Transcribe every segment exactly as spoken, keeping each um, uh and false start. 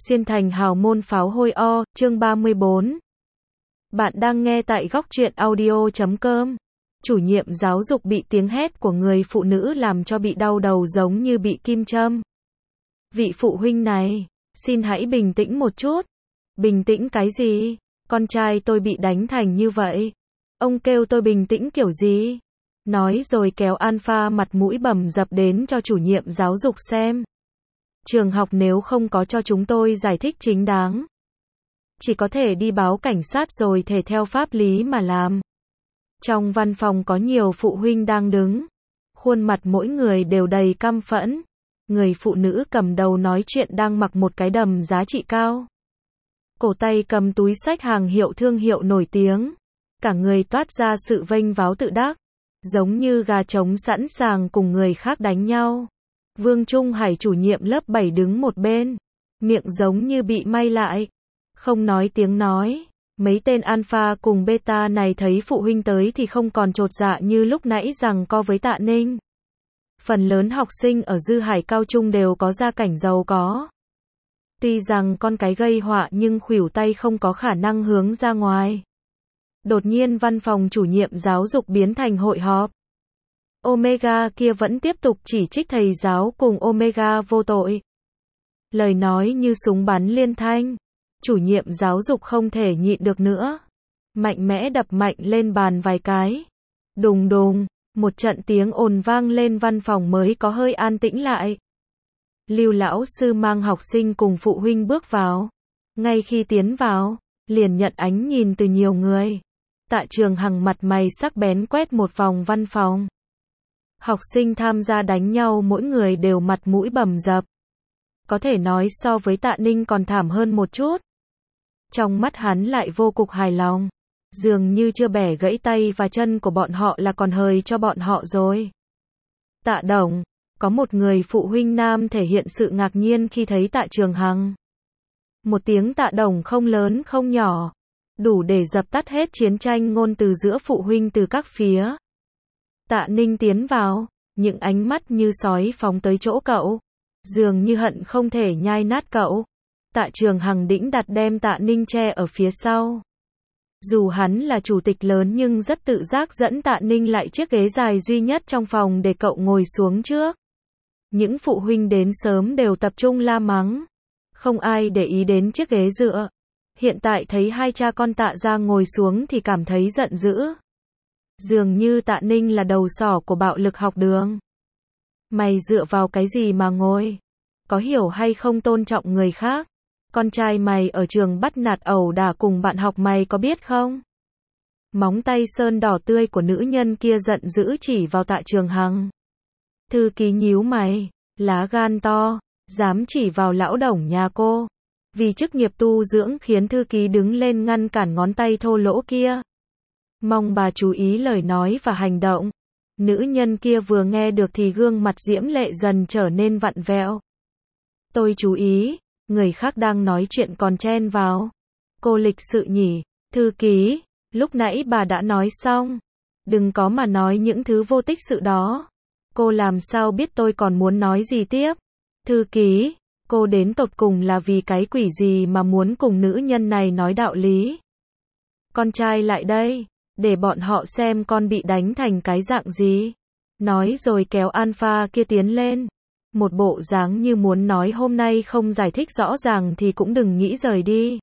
Xuyên thành hào môn pháo hôi o, chương ba mươi bốn. Bạn đang nghe tại góc truyện audio chấm com. Chủ nhiệm giáo dục bị tiếng hét của người phụ nữ làm cho bị đau đầu giống như bị kim châm. Vị phụ huynh này, xin hãy bình tĩnh một chút. Bình tĩnh cái gì? Con trai tôi bị đánh thành như vậy. Ông kêu tôi bình tĩnh kiểu gì? Nói rồi kéo Alpha mặt mũi bầm dập đến cho chủ nhiệm giáo dục xem. Trường học nếu không có cho chúng tôi giải thích chính đáng, chỉ có thể đi báo cảnh sát rồi thể theo pháp lý mà làm. Trong văn phòng có nhiều phụ huynh đang đứng. Khuôn mặt mỗi người đều đầy căm phẫn. Người phụ nữ cầm đầu nói chuyện đang mặc một cái đầm giá trị cao. Cổ tay cầm túi xách hàng hiệu thương hiệu nổi tiếng. Cả người toát ra sự vênh váo tự đắc. Giống như gà trống sẵn sàng cùng người khác đánh nhau. Vương Trung Hải chủ nhiệm lớp bảy đứng một bên. Miệng giống như bị may lại. Không nói tiếng nói. Mấy tên alpha cùng beta này thấy phụ huynh tới thì không còn chột dạ như lúc nãy rằng co với Tạ Ninh. Phần lớn học sinh ở Dư Hải Cao Trung đều có gia cảnh giàu có. Tuy rằng con cái gây họa nhưng khuỷu tay không có khả năng hướng ra ngoài. Đột nhiên văn phòng chủ nhiệm giáo dục biến thành hội họp. Omega kia vẫn tiếp tục chỉ trích thầy giáo cùng Omega vô tội. Lời nói như súng bắn liên thanh. Chủ nhiệm giáo dục không thể nhịn được nữa. Mạnh mẽ đập mạnh lên bàn vài cái. Đùng đùng, một trận tiếng ồn vang lên văn phòng mới có hơi an tĩnh lại. Lưu lão sư mang học sinh cùng phụ huynh bước vào. Ngay khi tiến vào, liền nhận ánh nhìn từ nhiều người. Tạ Trường Hằng mặt mày sắc bén quét một vòng văn phòng. Học sinh tham gia đánh nhau mỗi người đều mặt mũi bầm dập. Có thể nói so với Tạ Ninh còn thảm hơn một chút. Trong mắt hắn lại vô cùng hài lòng. Dường như chưa bẻ gãy tay và chân của bọn họ là còn hời cho bọn họ rồi. Tạ Đồng, có một người phụ huynh nam thể hiện sự ngạc nhiên khi thấy Tạ Trường Hằng. Một tiếng Tạ Đồng không lớn không nhỏ. Đủ để dập tắt hết chiến tranh ngôn từ giữa phụ huynh từ các phía. Tạ Ninh tiến vào, những ánh mắt như sói phóng tới chỗ cậu. Dường như hận không thể nhai nát cậu. Tạ Trường Hằng đĩnh đặt đem Tạ Ninh che ở phía sau. Dù hắn là chủ tịch lớn nhưng rất tự giác dẫn Tạ Ninh lại chiếc ghế dài duy nhất trong phòng để cậu ngồi xuống trước. Những phụ huynh đến sớm đều tập trung la mắng. Không ai để ý đến chiếc ghế dựa. Hiện tại thấy hai cha con Tạ ra ngồi xuống thì cảm thấy giận dữ. Dường như Tạ Ninh là đầu sỏ của bạo lực học đường. Mày dựa vào cái gì mà ngồi? Có hiểu hay không tôn trọng người khác? Con trai mày ở trường bắt nạt ẩu đả cùng bạn học mày có biết không? Móng tay sơn đỏ tươi của nữ nhân kia giận dữ chỉ vào Tạ Trường Hằng. Thư ký nhíu mày, lá gan to, dám chỉ vào lão Đồng nhà cô. Vì chức nghiệp tu dưỡng khiến thư ký đứng lên ngăn cản ngón tay thô lỗ kia. Mong bà chú ý lời nói và hành động. Nữ nhân kia vừa nghe được thì gương mặt diễm lệ dần trở nên vặn vẹo. Tôi chú ý, người khác đang nói chuyện còn chen vào. Cô lịch sự nhỉ, thư ký, lúc nãy bà đã nói xong. Đừng có mà nói những thứ vô tích sự đó. Cô làm sao biết tôi còn muốn nói gì tiếp? Thư ký, cô đến tột cùng là vì cái quỷ gì mà muốn cùng nữ nhân này nói đạo lý? Con trai lại đây, để bọn họ xem con bị đánh thành cái dạng gì. Nói rồi kéo Alpha kia tiến lên. Một bộ dáng như muốn nói hôm nay không giải thích rõ ràng thì cũng đừng nghĩ rời đi.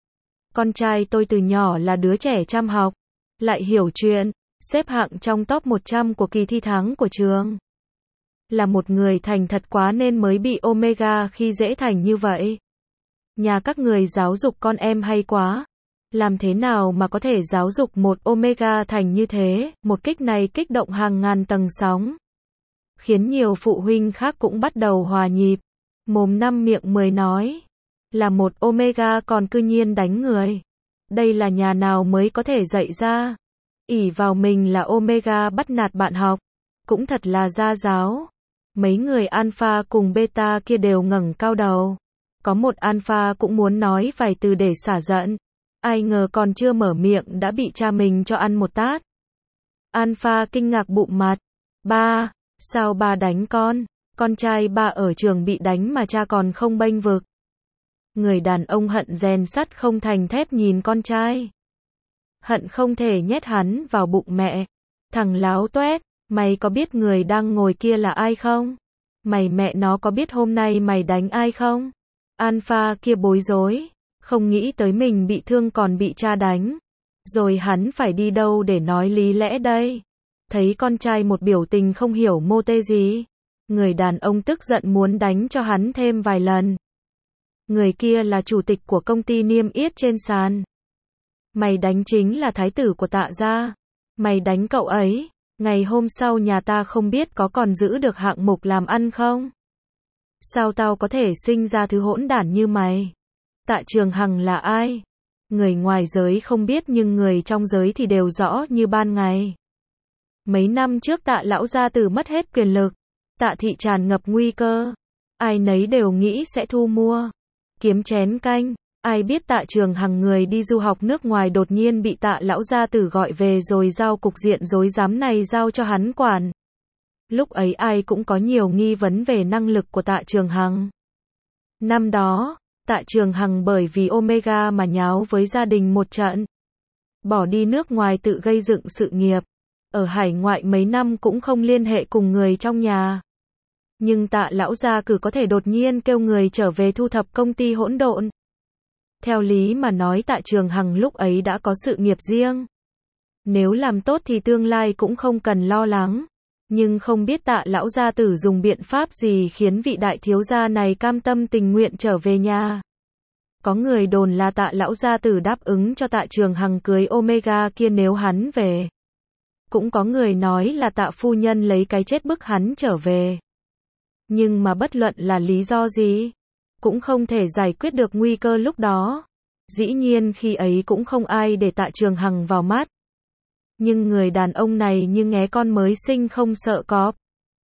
Con trai tôi từ nhỏ là đứa trẻ chăm học, lại hiểu chuyện, xếp hạng trong top một trăm của kỳ thi tháng của trường. Là một người thành thật quá nên mới bị Omega khi dễ thành như vậy. Nhà các người giáo dục con em hay quá. Làm thế nào mà có thể giáo dục một Omega thành như thế? Một kích này kích động hàng ngàn tầng sóng. Khiến nhiều phụ huynh khác cũng bắt đầu hòa nhịp. Mồm năm miệng mười nói. Là một Omega còn cư nhiên đánh người. Đây là nhà nào mới có thể dạy ra. Ỷ vào mình là Omega bắt nạt bạn học. Cũng thật là gia giáo. Mấy người Alpha cùng Beta kia đều ngẩng cao đầu. Có một Alpha cũng muốn nói vài từ để xả giận. Ai ngờ còn chưa mở miệng đã bị cha mình cho ăn một tát. Alpha kinh ngạc bụng mặt. Ba, sao ba đánh con? Con trai ba ở trường bị đánh mà cha còn không bênh vực. Người đàn ông hận rèn sắt không thành thép nhìn con trai. Hận không thể nhét hắn vào bụng mẹ. Thằng láo toét, mày có biết người đang ngồi kia là ai không? Mày mẹ nó có biết hôm nay mày đánh ai không? Alpha kia bối rối, không nghĩ tới mình bị thương còn bị cha đánh. Rồi hắn phải đi đâu để nói lý lẽ đây? Thấy con trai một biểu tình không hiểu mô tê gì. Người đàn ông tức giận muốn đánh cho hắn thêm vài lần. Người kia là chủ tịch của công ty niêm yết trên sàn. Mày đánh chính là thái tử của Tạ gia. Mày đánh cậu ấy, ngày hôm sau nhà ta không biết có còn giữ được hạng mục làm ăn không? Sao tao có thể sinh ra thứ hỗn đản như mày? Tạ Trường Hằng là ai? Người ngoài giới không biết nhưng người trong giới thì đều rõ như ban ngày. Mấy năm trước Tạ lão gia tử mất hết quyền lực. Tạ thị tràn ngập nguy cơ. Ai nấy đều nghĩ sẽ thu mua. Kiếm chén canh. Ai biết Tạ Trường Hằng người đi du học nước ngoài đột nhiên bị Tạ lão gia tử gọi về rồi giao cục diện rối rắm này giao cho hắn quản. Lúc ấy ai cũng có nhiều nghi vấn về năng lực của Tạ Trường Hằng. Năm đó, Tạ Trường Hằng bởi vì Omega mà nháo với gia đình một trận. Bỏ đi nước ngoài tự gây dựng sự nghiệp. Ở hải ngoại mấy năm cũng không liên hệ cùng người trong nhà. Nhưng Tạ lão gia cử có thể đột nhiên kêu người trở về thu thập công ty hỗn độn. Theo lý mà nói Tạ Trường Hằng lúc ấy đã có sự nghiệp riêng. Nếu làm tốt thì tương lai cũng không cần lo lắng. Nhưng không biết Tạ lão gia tử dùng biện pháp gì khiến vị đại thiếu gia này cam tâm tình nguyện trở về nhà. Có người đồn là Tạ lão gia tử đáp ứng cho Tạ Trường Hằng cưới Omega kia nếu hắn về. Cũng có người nói là Tạ phu nhân lấy cái chết bức hắn trở về. Nhưng mà bất luận là lý do gì, cũng không thể giải quyết được nguy cơ lúc đó. Dĩ nhiên khi ấy cũng không ai để Tạ Trường Hằng vào mắt. Nhưng người đàn ông này như nghé con mới sinh không sợ cọp.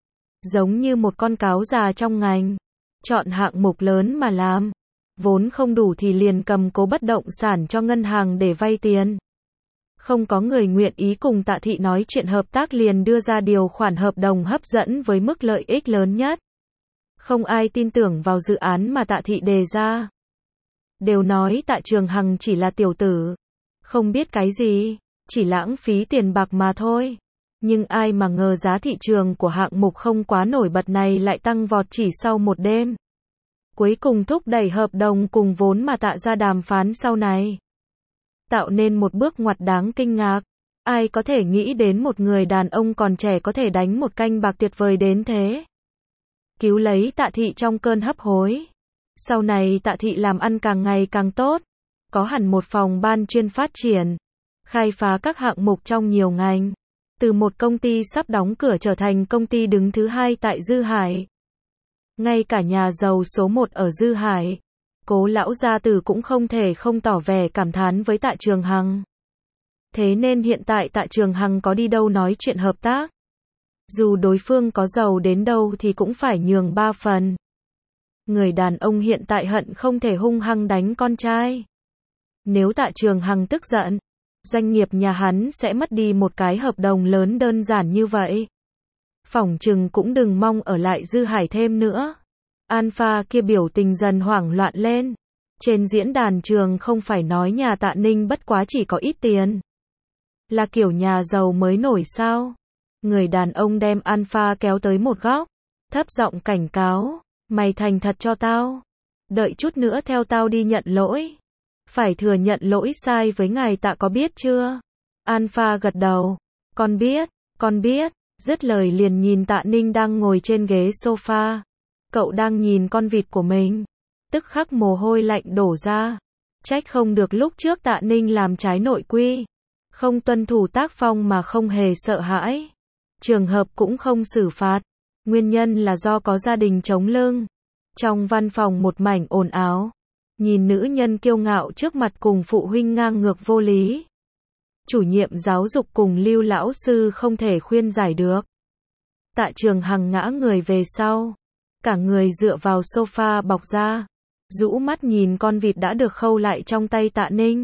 Giống như một con cáo già trong ngành. Chọn hạng mục lớn mà làm. Vốn không đủ thì liền cầm cố bất động sản cho ngân hàng để vay tiền. Không có người nguyện ý cùng Tạ thị nói chuyện hợp tác liền đưa ra điều khoản hợp đồng hấp dẫn với mức lợi ích lớn nhất. Không ai tin tưởng vào dự án mà Tạ thị đề ra. Đều nói Tạ Trường Hằng chỉ là tiểu tử. Không biết cái gì, chỉ lãng phí tiền bạc mà thôi. Nhưng ai mà ngờ giá thị trường của hạng mục không quá nổi bật này lại tăng vọt chỉ sau một đêm. Cuối cùng thúc đẩy hợp đồng cùng vốn mà Tạ ra đàm phán sau này. Tạo nên một bước ngoặt đáng kinh ngạc. Ai có thể nghĩ đến một người đàn ông còn trẻ có thể đánh một canh bạc tuyệt vời đến thế. Cứu lấy Tạ thị trong cơn hấp hối. Sau này Tạ thị làm ăn càng ngày càng tốt. Có hẳn một phòng ban chuyên phát triển. Khai phá các hạng mục trong nhiều ngành. Từ một công ty sắp đóng cửa trở thành công ty đứng thứ hai tại Dư Hải. Ngay cả nhà giàu số một ở Dư Hải, Cố lão gia tử cũng không thể không tỏ vẻ cảm thán với Tạ Trường Hằng. Thế nên hiện tại Tạ Trường Hằng có đi đâu nói chuyện hợp tác. Dù đối phương có giàu đến đâu thì cũng phải nhường ba phần. Người đàn ông hiện tại hận không thể hung hăng đánh con trai. Nếu Tạ Trường Hằng tức giận, doanh nghiệp nhà hắn sẽ mất đi một cái hợp đồng lớn đơn giản như vậy. Phỏng chừng cũng đừng mong ở lại Dư Hải thêm nữa. Alpha kia biểu tình dần hoảng loạn lên. Trên diễn đàn trường không phải nói nhà Tạ Ninh bất quá chỉ có ít tiền. Là kiểu nhà giàu mới nổi sao? Người đàn ông đem Alpha kéo tới một góc. Thấp giọng cảnh cáo. Mày thành thật cho tao. Đợi chút nữa theo tao đi nhận lỗi. Phải thừa nhận lỗi sai với ngài Tạ có biết chưa? Alpha gật đầu. Con biết, con biết. Dứt lời liền nhìn Tạ Ninh đang ngồi trên ghế sofa. Cậu đang nhìn con vịt của mình. Tức khắc mồ hôi lạnh đổ ra. Trách không được lúc trước Tạ Ninh làm trái nội quy. Không tuân thủ tác phong mà không hề sợ hãi. Trường hợp cũng không xử phạt. Nguyên nhân là do có gia đình chống lưng. Trong văn phòng một mảnh ồn ào. Nhìn nữ nhân kiêu ngạo trước mặt cùng phụ huynh ngang ngược vô lý. Chủ nhiệm giáo dục cùng Lưu lão sư không thể khuyên giải được. Tạ Trường Hằng ngã người về sau. Cả người dựa vào sofa bọc ra. Rũ mắt nhìn con vịt đã được khâu lại trong tay Tạ Ninh.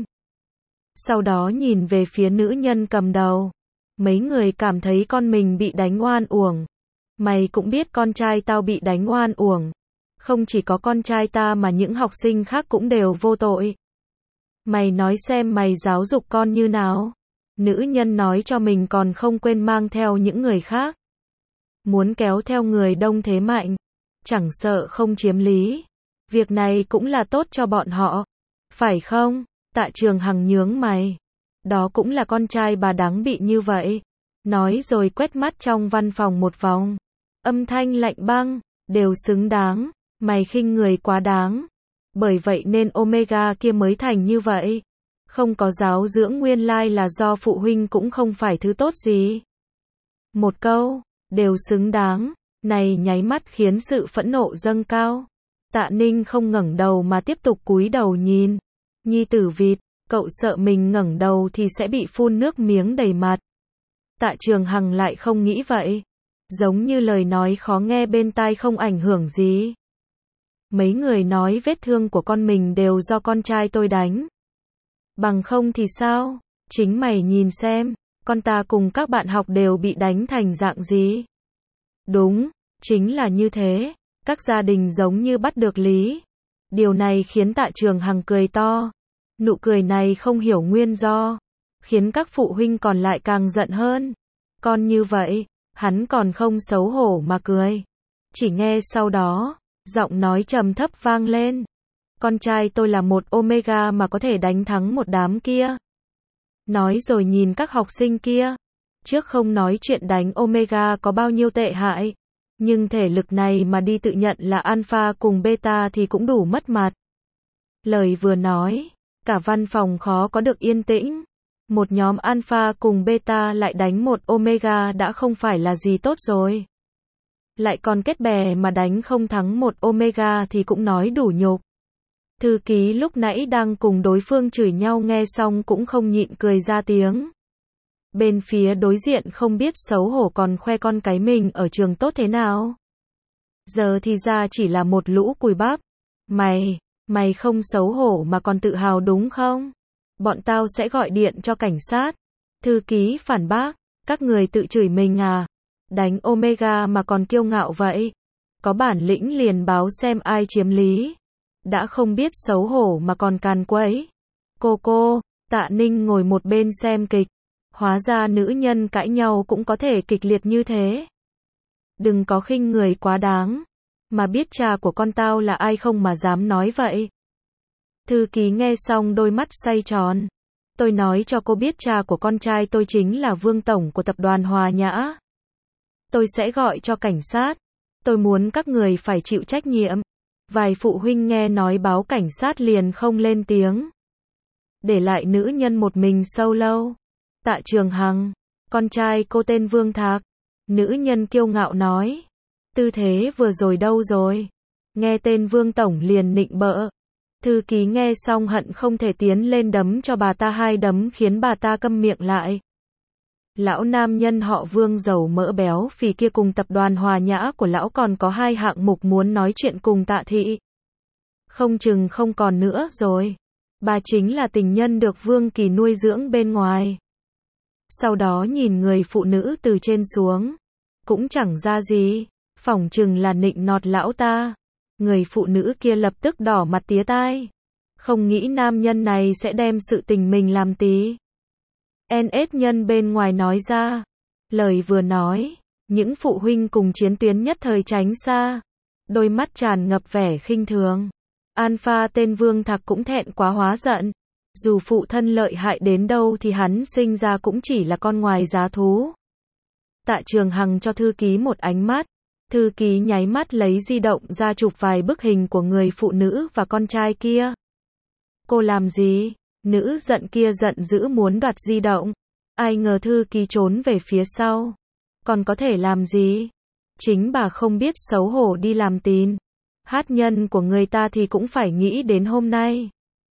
Sau đó nhìn về phía nữ nhân cầm đầu. Mấy người cảm thấy con mình bị đánh oan uổng. Mày cũng biết con trai tao bị đánh oan uổng. Không chỉ có con trai ta mà những học sinh khác cũng đều vô tội. Mày nói xem mày giáo dục con như nào? Nữ nhân nói cho mình còn không quên mang theo những người khác. Muốn kéo theo người đông thế mạnh. Chẳng sợ không chiếm lý. Việc này cũng là tốt cho bọn họ. Phải không? Tạ Trường Hằng nhướng mày. Đó cũng là con trai bà đáng bị như vậy. Nói rồi quét mắt trong văn phòng một vòng. Âm thanh lạnh băng. Đều xứng đáng. Mày khinh người quá đáng. Bởi vậy nên Omega kia mới thành như vậy. Không có giáo dưỡng nguyên lai là do phụ huynh cũng không phải thứ tốt gì. Một câu, đều xứng đáng, này nháy mắt khiến sự phẫn nộ dâng cao. Tạ Ninh không ngẩng đầu mà tiếp tục cúi đầu nhìn. Nhi tử vịt, cậu sợ mình ngẩng đầu thì sẽ bị phun nước miếng đầy mặt. Tạ Trường Hằng lại không nghĩ vậy. Giống như lời nói khó nghe bên tai không ảnh hưởng gì. Mấy người nói vết thương của con mình đều do con trai tôi đánh. Bằng không thì sao? Chính mày nhìn xem, con ta cùng các bạn học đều bị đánh thành dạng gì? Đúng, chính là như thế, các gia đình giống như bắt được lý. Điều này khiến Tạ Trường Hằng cười to. Nụ cười này không hiểu nguyên do, khiến các phụ huynh còn lại càng giận hơn. Con như vậy, hắn còn không xấu hổ mà cười. Chỉ nghe sau đó, giọng nói trầm thấp vang lên. Con trai tôi là một Omega mà có thể đánh thắng một đám kia. Nói rồi nhìn các học sinh kia. Trước không nói chuyện đánh Omega có bao nhiêu tệ hại. Nhưng thể lực này mà đi tự nhận là Alpha cùng Beta thì cũng đủ mất mặt. Lời vừa nói, cả văn phòng khó có được yên tĩnh. Một nhóm Alpha cùng Beta lại đánh một Omega đã không phải là gì tốt rồi. Lại còn kết bè mà đánh không thắng một Omega thì cũng nói đủ nhục. Thư ký lúc nãy đang cùng đối phương chửi nhau nghe xong cũng không nhịn cười ra tiếng. Bên phía đối diện không biết xấu hổ còn khoe con cái mình ở trường tốt thế nào. Giờ thì ra chỉ là một lũ cùi bắp. Mày, mày không xấu hổ mà còn tự hào đúng không? Bọn tao sẽ gọi điện cho cảnh sát. Thư ký phản bác, các người tự chửi mình à? Đánh Omega mà còn kiêu ngạo vậy. Có bản lĩnh liền báo xem ai chiếm lý. Đã không biết xấu hổ mà còn càn quấy. Cô cô, Tạ Ninh ngồi một bên xem kịch. Hóa ra nữ nhân cãi nhau cũng có thể kịch liệt như thế. Đừng có khinh người quá đáng. Mà biết cha của con tao là ai không mà dám nói vậy. Thư ký nghe xong đôi mắt xoay tròn. Tôi nói cho cô biết cha của con trai tôi chính là Vương Tổng của tập đoàn Hòa Nhã. Tôi sẽ gọi cho cảnh sát. Tôi muốn các người phải chịu trách nhiệm. Vài phụ huynh nghe nói báo cảnh sát liền không lên tiếng. Để lại nữ nhân một mình sâu lâu. Tạ Trường Hằng, con trai cô tên Vương Thạc. Nữ nhân kiêu ngạo nói. Tư thế vừa rồi đâu rồi? Nghe tên Vương Tổng liền nịnh bợ. Thư ký nghe xong hận không thể tiến lên đấm cho bà ta hai đấm khiến bà ta câm miệng lại. Lão nam nhân họ Vương giàu mỡ béo phì kia cùng tập đoàn Hòa Nhã của lão còn có hai hạng mục muốn nói chuyện cùng Tạ thị. Không chừng không còn nữa rồi. Bà chính là tình nhân được Vương Kỳ nuôi dưỡng bên ngoài. Sau đó nhìn người phụ nữ từ trên xuống. Cũng chẳng ra gì. Phỏng chừng là nịnh nọt lão ta. Người phụ nữ kia lập tức đỏ mặt tía tai. Không nghĩ nam nhân này sẽ đem sự tình mình làm tí. en ét nhân bên ngoài nói ra. Lời vừa nói, những phụ huynh cùng chiến tuyến nhất thời tránh xa. Đôi mắt tràn ngập vẻ khinh thường. Alpha tên Vương Thạc cũng thẹn quá hóa giận. Dù phụ thân lợi hại đến đâu thì hắn sinh ra cũng chỉ là con ngoài giá thú. Tạ Trường Hằng cho thư ký một ánh mắt. Thư ký nháy mắt lấy di động ra chụp vài bức hình của người phụ nữ và con trai kia. Cô làm gì? Nữ giận kia giận dữ muốn đoạt di động. Ai ngờ thư ký trốn về phía sau. Còn có thể làm gì? Chính bà không biết xấu hổ đi làm tín. Hát nhân của người ta thì cũng phải nghĩ đến hôm nay.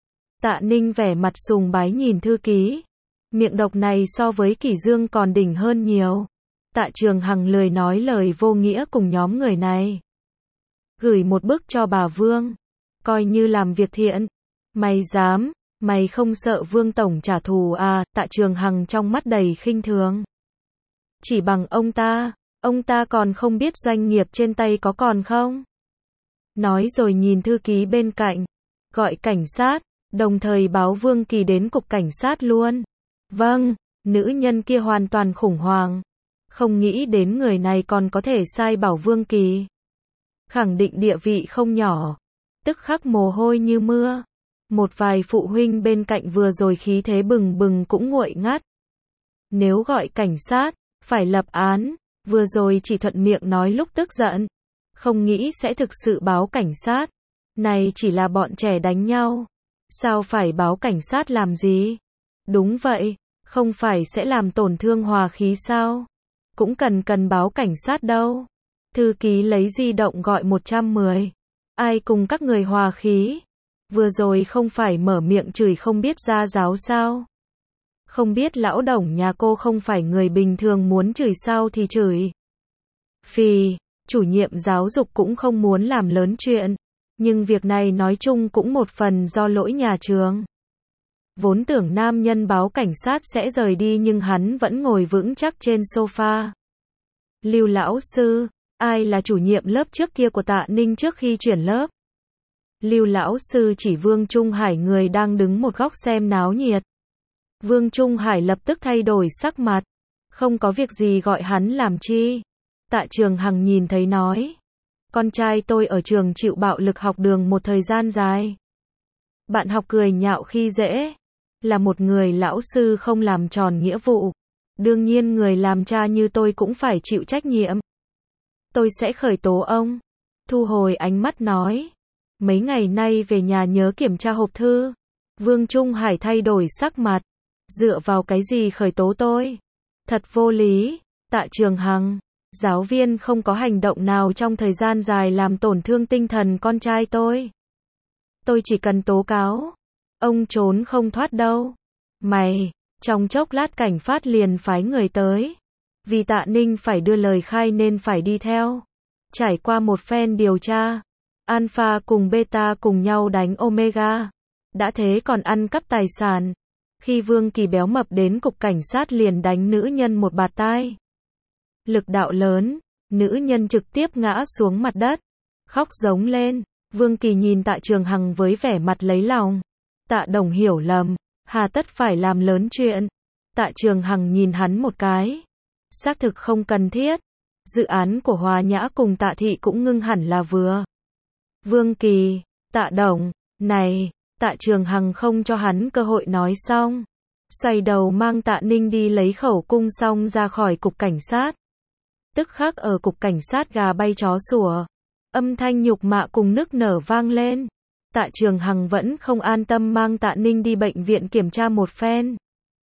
Tạ Ninh vẻ mặt sùng bái nhìn thư ký. Miệng độc này so với Kỷ Dương còn đỉnh hơn nhiều. Tạ Trường Hằng lười nói lời vô nghĩa cùng nhóm người này. Gửi một bức cho bà Vương. Coi như làm việc thiện. Mày dám, mày không sợ Vương Tổng trả thù à? Tạ Trường Hằng trong mắt đầy khinh thường. Chỉ bằng ông ta, ông ta còn không biết doanh nghiệp trên tay có còn không? Nói rồi nhìn thư ký bên cạnh. Gọi cảnh sát, đồng thời báo Vương Kỳ đến cục cảnh sát luôn. Vâng, nữ nhân kia hoàn toàn khủng hoảng. Không nghĩ đến người này còn có thể sai bảo Vương Kỳ. Khẳng định địa vị không nhỏ. Tức khắc mồ hôi như mưa. Một vài phụ huynh bên cạnh vừa rồi khí thế bừng bừng cũng nguội ngắt. Nếu gọi cảnh sát, phải lập án, vừa rồi chỉ thuận miệng nói lúc tức giận. Không nghĩ sẽ thực sự báo cảnh sát. Này chỉ là bọn trẻ đánh nhau. Sao phải báo cảnh sát làm gì? Đúng vậy, không phải sẽ làm tổn thương hòa khí sao? Cũng cần cần báo cảnh sát đâu. Thư ký lấy di động gọi một trăm mười. Ai cùng các người hòa khí? Vừa rồi không phải mở miệng chửi không biết ra giáo sao? Không biết lão đồng nhà cô không phải người bình thường muốn chửi sao thì chửi. Phì, chủ nhiệm giáo dục cũng không muốn làm lớn chuyện. Nhưng việc này nói chung cũng một phần do lỗi nhà trường. Vốn tưởng nam nhân báo cảnh sát sẽ rời đi nhưng hắn vẫn ngồi vững chắc trên sofa. Lưu lão sư, ai là chủ nhiệm lớp trước kia của Tạ Ninh trước khi chuyển lớp? Lưu lão sư chỉ Vương Trung Hải người đang đứng một góc xem náo nhiệt. Vương Trung Hải lập tức thay đổi sắc mặt. Không có việc gì gọi hắn làm chi? Tạ Trường Hằng nhìn thấy nói. Con trai tôi ở trường chịu bạo lực học đường một thời gian dài. Bạn học cười nhạo khi dễ. Là một người lão sư không làm tròn nghĩa vụ. Đương nhiên người làm cha như tôi cũng phải chịu trách nhiệm. Tôi sẽ khởi tố ông. Thu hồi ánh mắt nói. Mấy ngày nay về nhà nhớ kiểm tra hộp thư. Vương Trung Hải thay đổi sắc mặt. Dựa vào cái gì khởi tố tôi? Thật vô lý. Tạ Trường Hằng. Giáo viên không có hành động nào trong thời gian dài làm tổn thương tinh thần con trai tôi. Tôi chỉ cần tố cáo. Ông trốn không thoát đâu. Mày, trong chốc lát cảnh phát liền phái người tới. Vì Tạ Ninh phải đưa lời khai nên phải đi theo. Trải qua một phen điều tra, Alpha cùng Beta cùng nhau đánh Omega. Đã thế còn ăn cắp tài sản. Khi Vương Kỳ béo mập đến cục cảnh sát liền đánh nữ nhân một bạt tai. Lực đạo lớn, nữ nhân trực tiếp ngã xuống mặt đất. Khóc giống lên. Vương Kỳ nhìn Tạ Trường Hằng với vẻ mặt lấy lòng. Tạ Đồng hiểu lầm. Hà tất phải làm lớn chuyện. Tạ Trường Hằng nhìn hắn một cái. Xác thực không cần thiết. Dự án của Hòa Nhã cùng Tạ Thị cũng ngưng hẳn là vừa. Vương Kỳ, Tạ Đồng, này, Tạ Trường Hằng không cho hắn cơ hội nói xong. Xoay đầu mang Tạ Ninh đi lấy khẩu cung xong ra khỏi cục cảnh sát. Tức khắc ở cục cảnh sát gà bay chó sủa. Âm thanh nhục mạ cùng nức nở vang lên. Tạ Trường Hằng vẫn không an tâm mang Tạ Ninh đi bệnh viện kiểm tra một phen.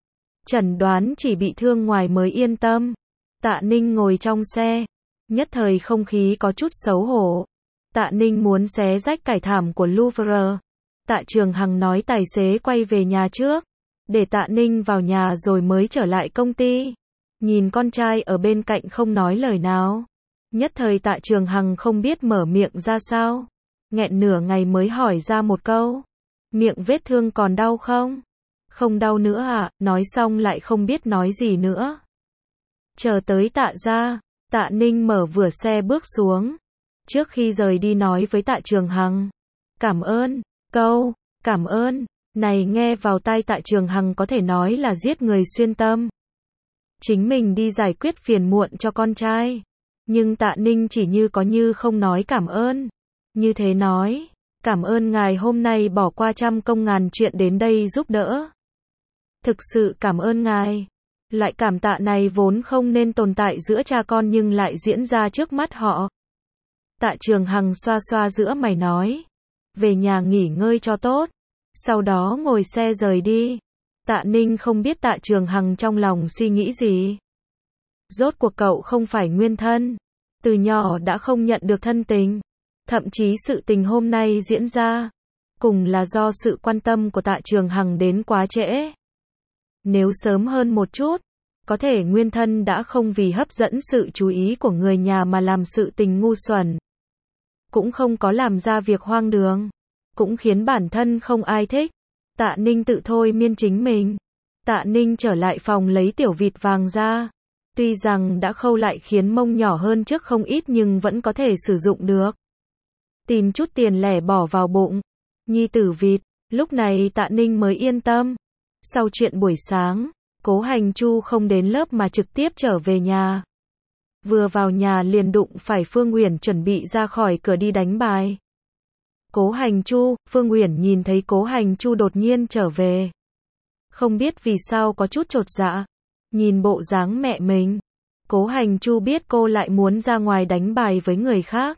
Chẩn đoán chỉ bị thương ngoài mới yên tâm. Tạ Ninh ngồi trong xe. Nhất thời không khí có chút xấu hổ. Tạ Ninh muốn xé rách cải thảm của Louvre. Tạ Trường Hằng nói tài xế quay về nhà trước. Để Tạ Ninh vào nhà rồi mới trở lại công ty. Nhìn con trai ở bên cạnh không nói lời nào. Nhất thời Tạ Trường Hằng không biết mở miệng ra sao. Nghẹn nửa ngày mới hỏi ra một câu. Miệng vết thương còn đau không? Không đau nữa à? Nói xong lại không biết nói gì nữa. Chờ tới Tạ gia, Tạ Ninh mở vừa xe bước xuống. Trước khi rời đi nói với Tạ Trường Hằng. Cảm ơn, câu, cảm ơn, này nghe vào tai Tạ Trường Hằng có thể nói là giết người xuyên tâm. Chính mình đi giải quyết phiền muộn cho con trai. Nhưng Tạ Ninh chỉ như có như không nói cảm ơn. Như thế nói, cảm ơn ngài hôm nay bỏ qua trăm công ngàn chuyện đến đây giúp đỡ. Thực sự cảm ơn ngài. Loại cảm tạ này vốn không nên tồn tại giữa cha con nhưng lại diễn ra trước mắt họ. Tạ Trường Hằng xoa xoa giữa mày nói. Về nhà nghỉ ngơi cho tốt. Sau đó ngồi xe rời đi. Tạ Ninh không biết Tạ Trường Hằng trong lòng suy nghĩ gì. Rốt cuộc cậu không phải nguyên thân. Từ nhỏ đã không nhận được thân tình. Thậm chí sự tình hôm nay diễn ra. Cùng là do sự quan tâm của Tạ Trường Hằng đến quá trễ. Nếu sớm hơn một chút. Có thể nguyên thân đã không vì hấp dẫn sự chú ý của người nhà mà làm sự tình ngu xuẩn. Cũng không có làm ra việc hoang đường. Cũng khiến bản thân không ai thích. Tạ Ninh tự thôi miên chính mình. Tạ Ninh trở lại phòng lấy tiểu vịt vàng ra. Tuy rằng đã khâu lại khiến mông nhỏ hơn trước không ít nhưng vẫn có thể sử dụng được. tìm chút tiền lẻ bỏ vào bụng. Nhi tử vịt, lúc này Tạ Ninh mới yên tâm. Sau chuyện buổi sáng, Cố Hành Chu không đến lớp mà trực tiếp trở về nhà. Vừa vào nhà liền đụng phải Phương Uyển chuẩn bị ra khỏi cửa đi đánh bài. Cố Hành Chu, Phương Uyển nhìn thấy Cố Hành Chu đột nhiên trở về. Không biết vì sao có chút chột dạ. Nhìn bộ dáng mẹ mình. Cố Hành Chu biết cô lại muốn ra ngoài đánh bài với người khác.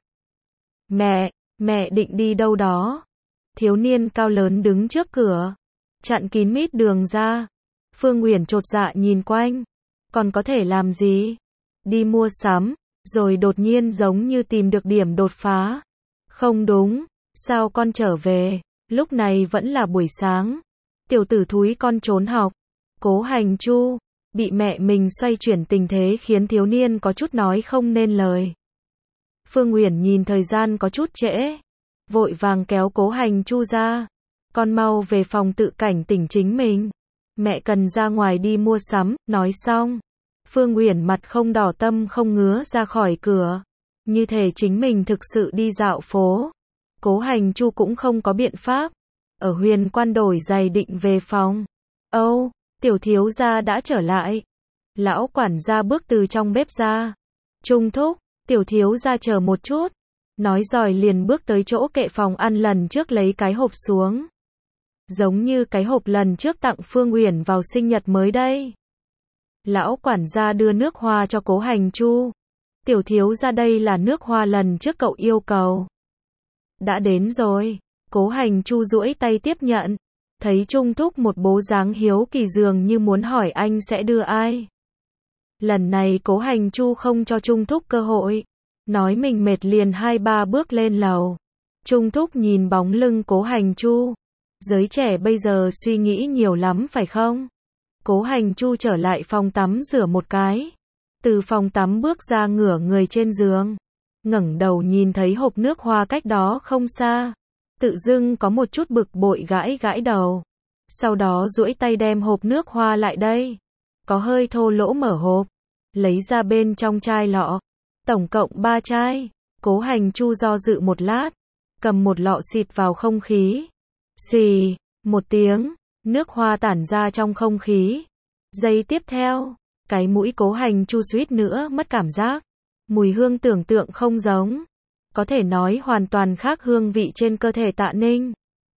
Mẹ, mẹ định đi đâu đó? Thiếu niên cao lớn đứng trước cửa. Chặn kín mít đường ra. Phương Uyển chột dạ nhìn quanh. Còn có thể làm gì? Đi mua sắm. Rồi đột nhiên giống như tìm được điểm đột phá. Không đúng. Sao con trở về? Lúc này vẫn là buổi sáng. Tiểu tử thúi con trốn học. Cố Hành Chu. Bị mẹ mình xoay chuyển tình thế khiến thiếu niên có chút nói không nên lời. Phương Uyển nhìn thời gian có chút trễ. Vội vàng kéo Cố Hành Chu ra. Con mau về phòng tự cảnh tỉnh chính mình. Mẹ cần ra ngoài đi mua sắm, nói xong. Phương Uyển mặt không đỏ tâm không ngứa ra khỏi cửa. Như thể chính mình thực sự đi dạo phố. Cố Hành Chu cũng không có biện pháp. Ở Huyền Quan đổi giày định về phòng. Âu, tiểu thiếu gia đã trở lại. Lão quản gia bước từ trong bếp ra. Trung thúc, tiểu thiếu gia chờ một chút. Nói rồi liền bước tới chỗ kệ phòng ăn lần trước lấy cái hộp xuống. Giống như cái hộp lần trước tặng Phương Uyển vào sinh nhật mới đây. Lão quản gia đưa nước hoa cho Cố Hành Chu. Tiểu thiếu gia đây là nước hoa lần trước cậu yêu cầu. Đã đến rồi. Cố Hành Chu duỗi tay tiếp nhận. Thấy Trung thúc một bố dáng hiếu kỳ dường như muốn hỏi anh sẽ đưa ai. Lần này Cố Hành Chu không cho Trung thúc cơ hội. Nói mình mệt liền hai ba bước lên lầu. Trung thúc nhìn bóng lưng Cố Hành Chu. Giới trẻ bây giờ suy nghĩ nhiều lắm phải không? Cố Hành Chu trở lại phòng tắm rửa một cái. Từ phòng tắm bước ra ngửa người trên giường. Ngẩng đầu nhìn thấy hộp nước hoa cách đó không xa. Tự dưng có một chút bực bội gãi gãi đầu. Sau đó duỗi tay đem hộp nước hoa lại đây. Có hơi thô lỗ mở hộp. Lấy ra bên trong chai lọ. Tổng cộng ba chai. Cố Hành Chu do dự một lát. Cầm một lọ xịt vào không khí. Xì, một tiếng. Nước hoa tản ra trong không khí. Giây tiếp theo. Cái mũi Cố Hành Chu suýt nữa mất cảm giác. Mùi hương tưởng tượng không giống. Có thể nói hoàn toàn khác hương vị trên cơ thể Tạ Ninh.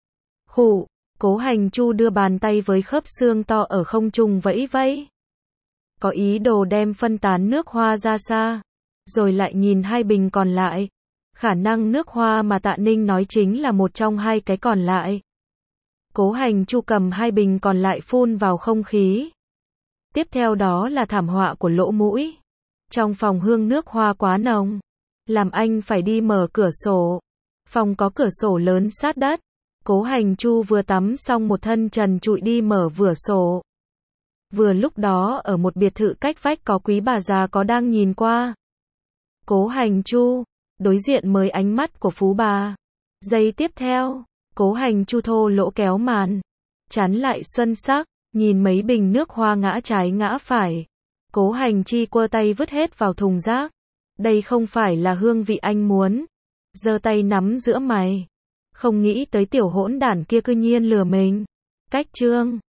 Khụ, Cố Hành Chu đưa bàn tay với khớp xương to ở không trung vẫy vẫy. Có ý đồ đem phân tán nước hoa ra xa. Rồi lại nhìn hai bình còn lại. Khả năng nước hoa mà Tạ Ninh nói chính là một trong hai cái còn lại. Cố Hành Chu cầm hai bình còn lại phun vào không khí. Tiếp theo đó là thảm họa của lỗ mũi. Trong phòng hương nước hoa quá nồng. Làm anh phải đi mở cửa sổ. Phòng có cửa sổ lớn sát đất. Cố Hành Chu vừa tắm xong một thân trần trụi đi mở vcửa sổ. Vừa lúc đó ở một biệt thự cách vách có quý bà già có đang nhìn qua. Cố Hành Chu, đối diện mới ánh mắt của phú bà. Giây tiếp theo, Cố Hành Chu thô lỗ kéo màn. Chắn lại xuân sắc, nhìn mấy bình nước hoa ngã trái ngã phải. Cố Hành Chi quơ tay vứt hết vào thùng rác. Đây không phải là hương vị anh muốn. Giơ tay nắm giữa mày. Không nghĩ tới tiểu hỗn đản kia cư nhiên lừa mình. Cách chương